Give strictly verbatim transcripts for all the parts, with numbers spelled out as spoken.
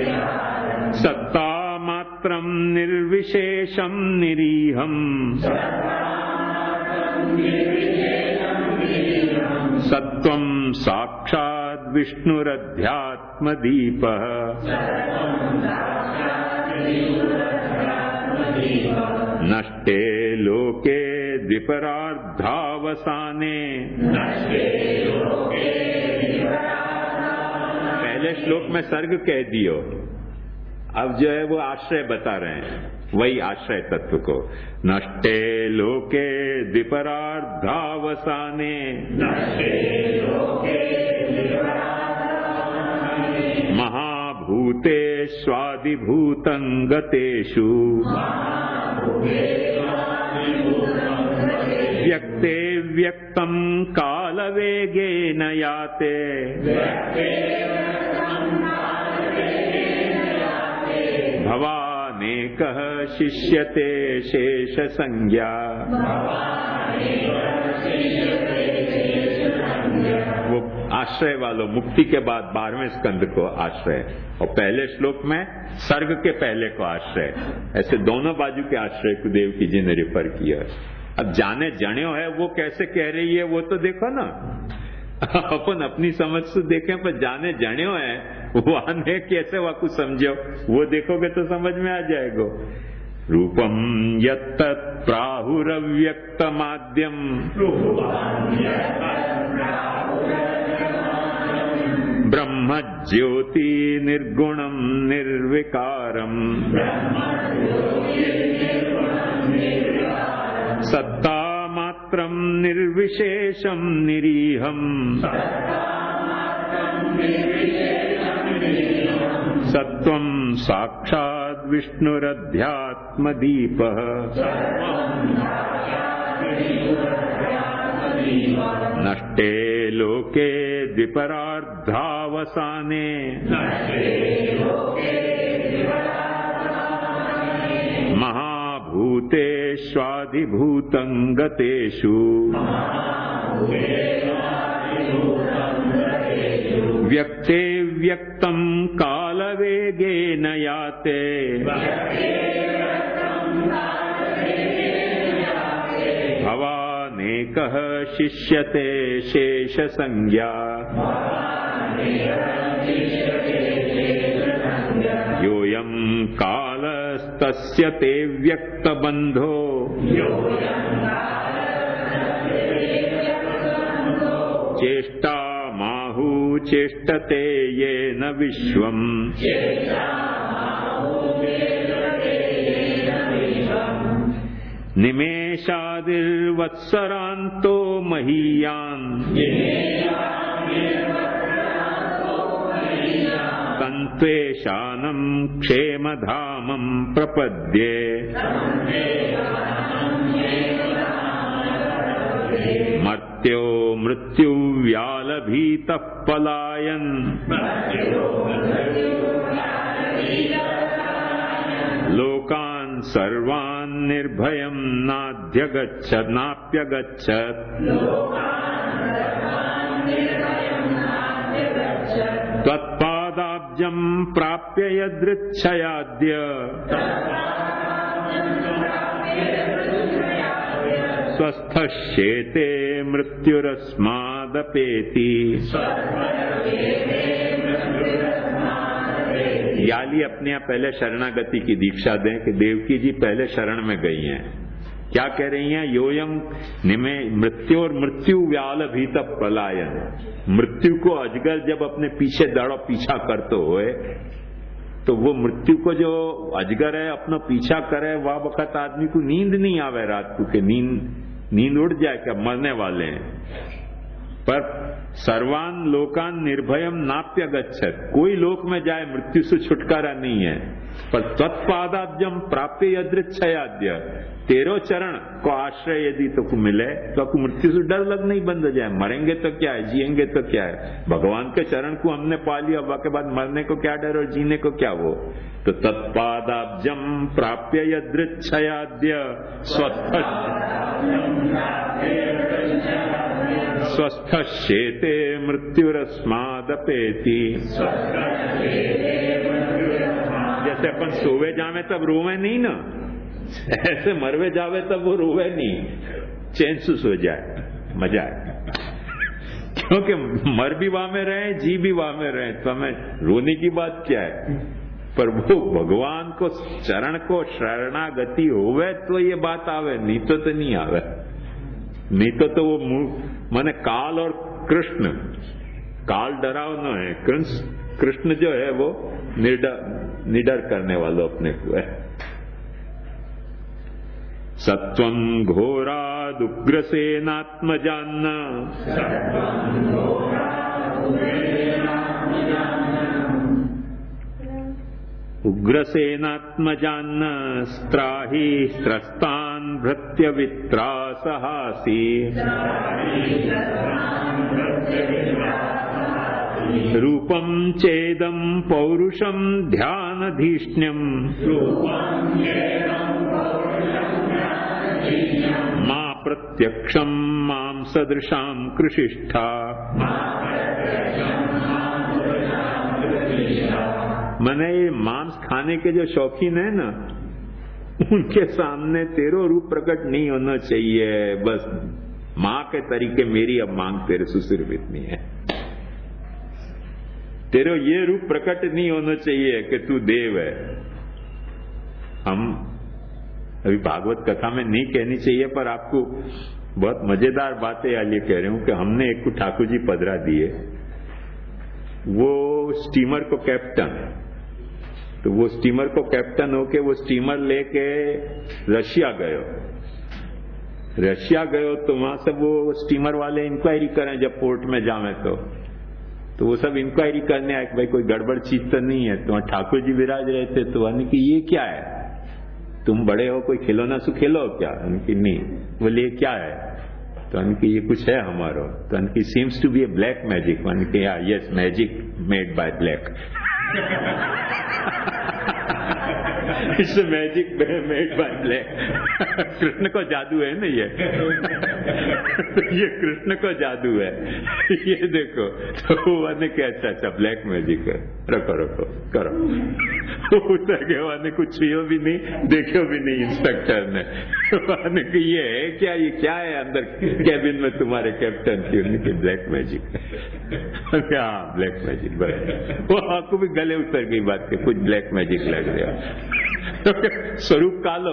सत्ता मात्रं निर्विशेषं निरीहं सत्वं साक्षात् विष्णुरध्यात्मदीपः नष्टे लोके द्विपरार्धावसाने। पहले श्लोक में सर्ग कह दियो, अब जो है वो आश्रय बता रहे हैं, वही आश्रय तत्व को। नष्टे लोके द्विपरार्धावसाने महाभूतेष्वादिभूतं गतेषु व्यक्ते व्यक्तं कालवेगेन याते भवानेकः शिष्यते शेष संज्ञा। वो आश्रय वालों मुक्ति के बाद बारहवें स्कंद को आश्रय, और पहले श्लोक में सर्ग के पहले को आश्रय। ऐसे दोनों बाजू के आश्रय को देवकी जी ने रिफर किया। अब जाने जण्यो है वो कैसे कह रही है वो तो देखो ना। अपन अपनी समझ से देखें, पर जाने जण्यो है वो आने कैसे वाकु समझो, वो देखोगे तो समझ में आ जाएगा। रूपम यत्तत् प्राहुरव्यक्तमाद्यम ब्रह्म ज्योति निर्गुणम निर्विकारम सत्ता मात्रं निर्विशेषं निरीहं सत्वं साक्षात् विष्णुरध्यात्मदीपः नष्टे लोके द्विपरार्धावसाने महाभूतेष्वादिभूतं गतेषु व्यक्ते व्यक्तं कालवेगेन याते भवानेकः शिष्यते शेष संज्ञा। योऽयं कालस्तस्य ते व्यक्तबन्धो चेष्टा माहु चेष्टते येन विश्वम् निमेषादिर्वत्सरान्तो महीयान् तन्त्वेषानं क्षेमधामं प्रपद्ये मर्त्यो मृत्युव्यालभीतः पलायन् लोकान् सर्वान् निर्भयं नाध्यगच्छत् नाप्यगच्छत् त्वत्पादाब्जं प्राप्य यदृच्छयाद्य स्वस्थश्चेते मृत्युरस्मादपेति। याली अपने यहाँ पहले शरणागति की दीक्षा दें कि देवकी जी पहले शरण में गई हैं। क्या कह रही हैं? योयम निमे मृत्यु और मृत्यु व्याल भीत पलायन। मृत्यु को अजगर जब अपने पीछे दौड़ो पीछा करते हुए, तो वो मृत्यु को जो अजगर है अपना पीछा करे, वह वक्त आदमी को नींद नहीं आवे रात को, के नींद नींद उड़ जाए क्या, मरने वाले हैं। पर सर्वान लोकान निर्भयम नाप्य गच्छत, कोई लोक में जाए मृत्यु से छुटकारा नहीं है। पर तत्पादाब्जम प्राप्य यदृच्छयाद्य, तेरो चरण को आश्रय यदि तो को मिले तो आपको मृत्यु से डर लग नहीं बंद हो जाए। मरेंगे तो क्या है, जिएंगे तो क्या है, भगवान के चरण को हमने पा लिया, के बाद मरने को क्या डर और जीने को क्या वो। तो तत्पादाब्जम प्राप्य यदृच्छयाद्य स्वस्थ स्वस्थश्चेते मृत्युरस्मादपेति। ऐसे अपन सोवे जावे तब रोवे नहीं ना, ऐसे मरवे जावे तब वो रोवे नहीं, चैन से सो जाए, मजा आए। क्योंकि मर भी वहां में रहे, जी भी वहां में रहे, तो हमें रोने की बात क्या है। पर वो भगवान को चरण को शरणागति होवे तो ये बात आवे, नहीं तो तो नहीं आवे। नहीं तो तो वो माने काल और कृष्ण, काल डरावना है, कृष्ण जो है वो निडर निडर करने वालों अपने को है। सत्वं घोरादुग्रसेनात्मजान्न उग्रसेनात्मजान्न स्त्राहि स्त्रस्तान् भृत्यवित्रासहासि रूपं चेदं पौरुषं ध्यानधीष्ण्यम् मा प्रत्यक्षं मां सदृशां कृषिष्ठा। मने ये मांस खाने के जो शौकीन है ना, उनके सामने तेरो रूप प्रकट नहीं होना चाहिए। बस माँ के तरीके मेरी अब मांग तेरे से सिर्फ इतनी है, तेरे ये रूप प्रकट नहीं होना चाहिए कि तू देव है। हम अभी भागवत कथा में नहीं कहनी चाहिए, पर आपको बहुत मजेदार बातें आलिए कह रहे हूं कि हमने एक को ठाकुर जी पधरा दिए, वो स्टीमर को कैप्टन, तो वो स्टीमर को कैप्टन होके वो स्टीमर लेके रशिया गयो। रशिया गयो तो वहां सब वो स्टीमर वाले इंक्वायरी करें जब पोर्ट में जावे तो तो वो सब इंक्वायरी करने आए कि भाई कोई गड़बड़ चीज तो नहीं है। तो ठाकुर जी विराज रहे थे, तो यानी कि ये क्या है, तुम बड़े हो, कोई खिलौना सु खेलो क्या? कि नहीं। बोले ये क्या है? तो कि ये कुछ है हमारो। तो कि seems to be a black magic. मान के या yes, magic made by black. It's magic made by black. Krishna को जादू है ना ये। ये कृष्ण को जादू है, ये देखो। तो वो क्या, अच्छा अच्छा ब्लैक मैजिक है, रखो रखो करो। उतर के वाने कुछ छुयो भी नहीं, देखो भी नहीं इंस्पेक्टर ने। वाने कि ये है क्या, ये क्या है अंदर कैबिन में तुम्हारे कैप्टन की? उनकी ब्लैक मैजिक। हाँ ब्लैक मैजिक, बराबर। वो आपको भी गले उतर गई बात के, कुछ ब्लैक मैजिक लग रहा। स्वरूप कालो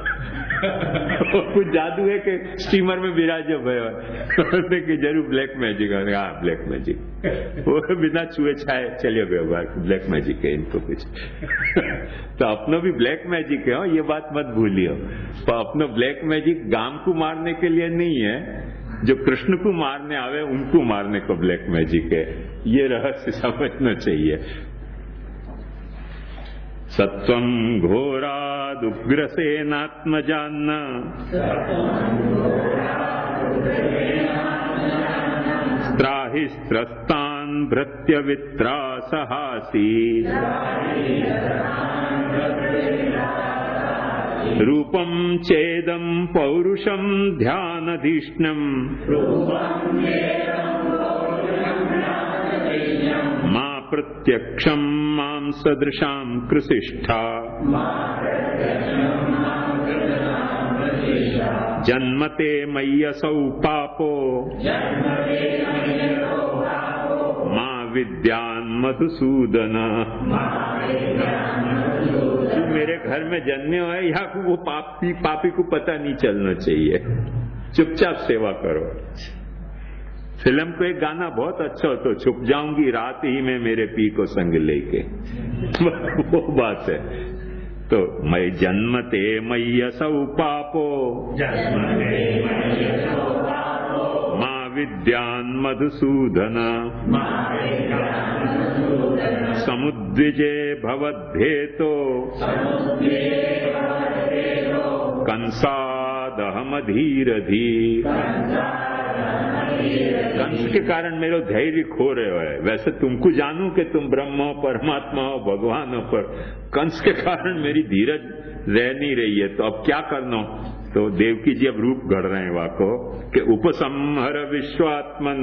कुछ जादू है कि स्टीमर में विराजो भयो कि जरूर ब्लैक मैजिक। हाँ ब्लैक मैजिक, वो बिना छुए छाए चलिए गयो बाहर, ब्लैक मैजिक है इनको कुछ। तो अपनो भी ब्लैक मैजिक है, ये बात मत भूलियो। तो अपनो ब्लैक मैजिक गाम को मारने के लिए नहीं है, जो कृष्ण को मारने आवे उनको मारने को ब्लैक मैजिक है। ये रहस्य समझना चाहिए। सत्वं घोरादुग्रसेनात्मजान्न स्त्राहि स्त्रस्तान् भृत्यवित्रासहासि रूपं चेदं पौरुषं ध्यानधीष्ण्यम् मा प्रत्यक्षं मां सदृशां कृषिष्ठा। जन्मते मय्यसौ पापो मा विद्यान् मधुसूदन। तू मेरे घर में जन्मे है, यहाँ को वो पापी पापी को पता नहीं चलना चाहिए, चुपचाप सेवा करो। फिल्म को एक गाना बहुत अच्छा हो, तो छुप जाऊंगी रात ही में मेरे पी को संग लेके। वो बात है। तो मैं जन्मते मय्यसौ पापो मां विद्यान् मधुसूदन। समुद्विजे भवद्धेतो कंसादहमधीरधी। कंस के कारण मेरा धैर्य खो रहे हो है। वैसे तुमको जानू कि तुम ब्रह्म हो, परमात्मा हो, भगवान हो, पर कंस के कारण मेरी धीरज रह नहीं रही है, तो अब क्या करना? तो देवकी जी अब रूप घड़ रहे हैं वाको कि उपसंहर विश्वात्मन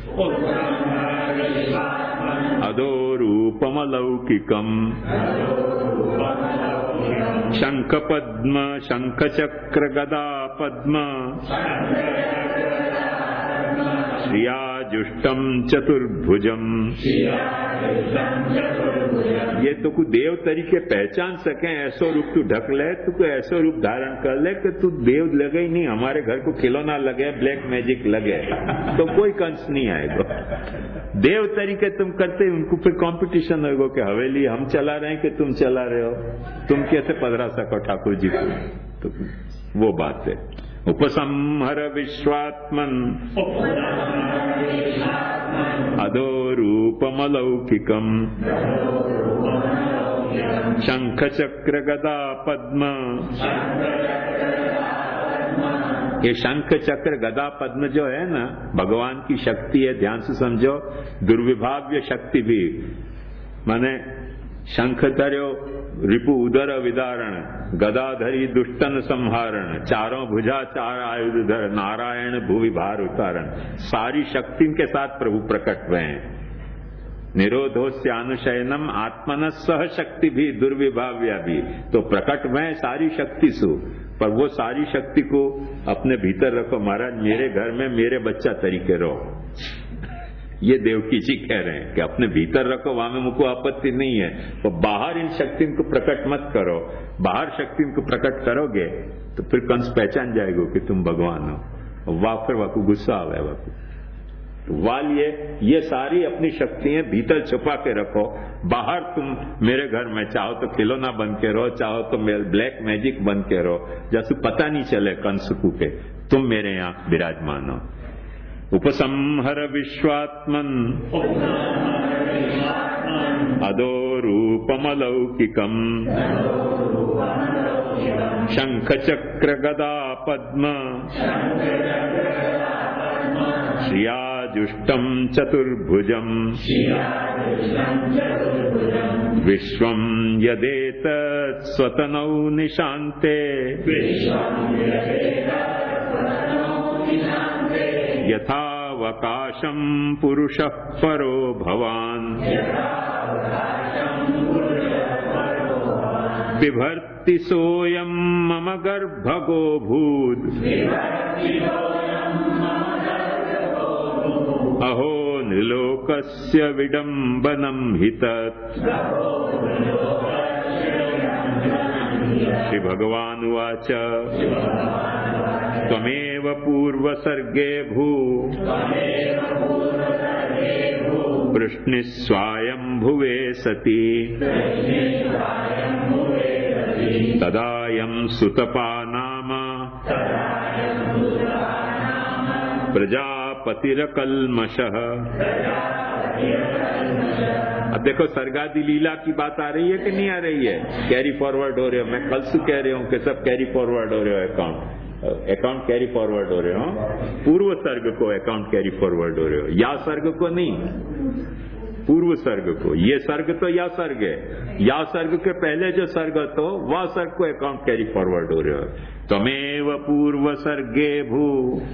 अधो रूपमलौकिकम शंख पद्म शंख चक्र गदा पद्म श्रियाजुष्टम चतुर्भुजम। ये तो कोई देव तरीके पहचान सके, ऐसो रूप तू ढक ले, तू कोई ऐसो रूप धारण कर ले कि तू देव लगे ही नहीं, हमारे घर को खिलौना लगे, ब्लैक मैजिक लगे, तो कोई कंस नहीं आएगा। देव तरीके तुम करते, उनको फिर कंपटीशन होगा कि हवेली हम चला रहे हैं कि तुम चला रहे हो, तुम कैसे पधरा सको ठाकुर जी को, तो वो बात है। उपसंहर विश्वात्मन अधो रूपमलौकिकम शंख चक्र गदा पद्म। ये शंख चक्र गदा पद्म जो है ना, भगवान की शक्ति है, ध्यान से समझो। दुर्विभाव्य शक्ति भी, माने शंख धर्यो रिपु उदर विदारण, गदाधरी दुष्टन संहारण, चारों भुजा चार आयुधर, नारायण भुवि भार उतारण। सारी शक्ति के साथ प्रभु प्रकट हुए हैं। निरोधोस्यानुशयनम आत्मन सह शक्ति भी दुर्विभाव्या भी, तो प्रकट हुए सारी शक्ति सु, पर वो सारी शक्ति को अपने भीतर रखो। महाराज मेरे घर में मेरे बच्चा तरीके रहो, ये देवकी जी कह रहे हैं कि अपने भीतर रखो, वहां में मुझको आपत्ति नहीं है, तो बाहर इन शक्ति को प्रकट मत करो। बाहर शक्ति को प्रकट करोगे तो फिर कंस पहचान जाएगा कि तुम भगवान हो, वाह फिर वाकू गुस्सा आवे वाकू। वाल ये ये सारी अपनी शक्तियां भीतर छुपा के रखो, बाहर तुम मेरे घर में चाहो तो खिलौना बन के रहो, चाहो तो ब्लैक मैजिक बन के रहो, जैसे पता नहीं चले कंस को के तुम मेरे यहाँ विराजमान हो। उपसंहर विश्वात्मन अधो रूपमलौकिकम शंख चक्र गदा पद्म श्रियाजुष्टम चतुर्भुजम विश्वं यदेतत् स्वतनौ निशान्ते यथावकाशं पुरुषः परो भवान् बिभर्ति सोऽयं मम गर्भगो भूत् अहो निलोकस्य विडम्बनं हि तत्। श्री भगवान् उवाच त्वमेव पूर्वसर्गे भू वृष्णिस्वायम्भुवे सति तदायं सुतपा नाम प्रजापतिरकल्मषः। अब देखो सर्गादि लीला की बात आ रही है कि नहीं आ रही है? कैरी फॉरवर्ड हो रहे हो, मैं कल से कह रही हूँ कि सब कैरी फॉरवर्ड हो रहे हो, अकाउंट अकाउंट कैरी फॉरवर्ड हो रहे हो, पूर्व सर्ग को अकाउंट कैरी फॉरवर्ड हो रहे हो, या सर्ग को नहीं, पूर्व सर्ग को। ये सर्ग तो या सर्ग है, या सर्ग के पहले जो सर्ग तो वह सर्ग को अकाउंट कैरी फॉरवर्ड हो रहे हो। त्वमेव पूर्व सर्गे भू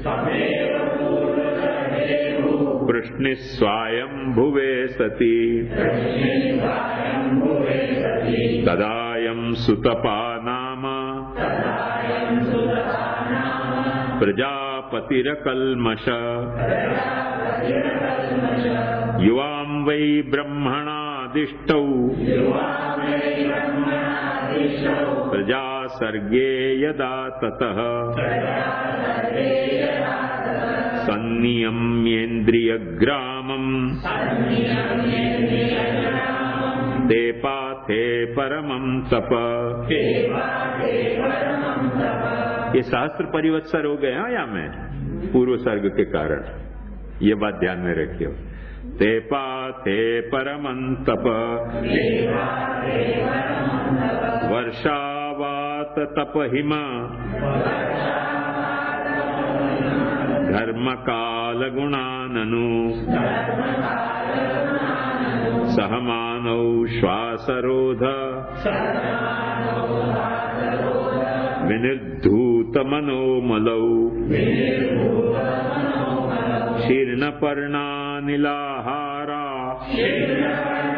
वृष्णिस्वायम्भुवे सति तदायं सुतपा नाम प्रजापतिरकल्मष। युवां वै ब्रह्मणादिष्टौ प्रजा सर्गे यदा ततः सन्नियम्येन्द्रियग्रामम् ते पाथे परमं तप। ये शास्त्र परिवत्सर हो गए हैं या मैं पूर्व सर्ग के कारण, ये बात ध्यान में रखियो। ते पाथे परमं तप वर्षावात तपहिम धर्म काल कालगुणाननु सहमानौ श्वासरोध विनिर्धूतमनोमलौ शीर्णपर्णानिलाहारा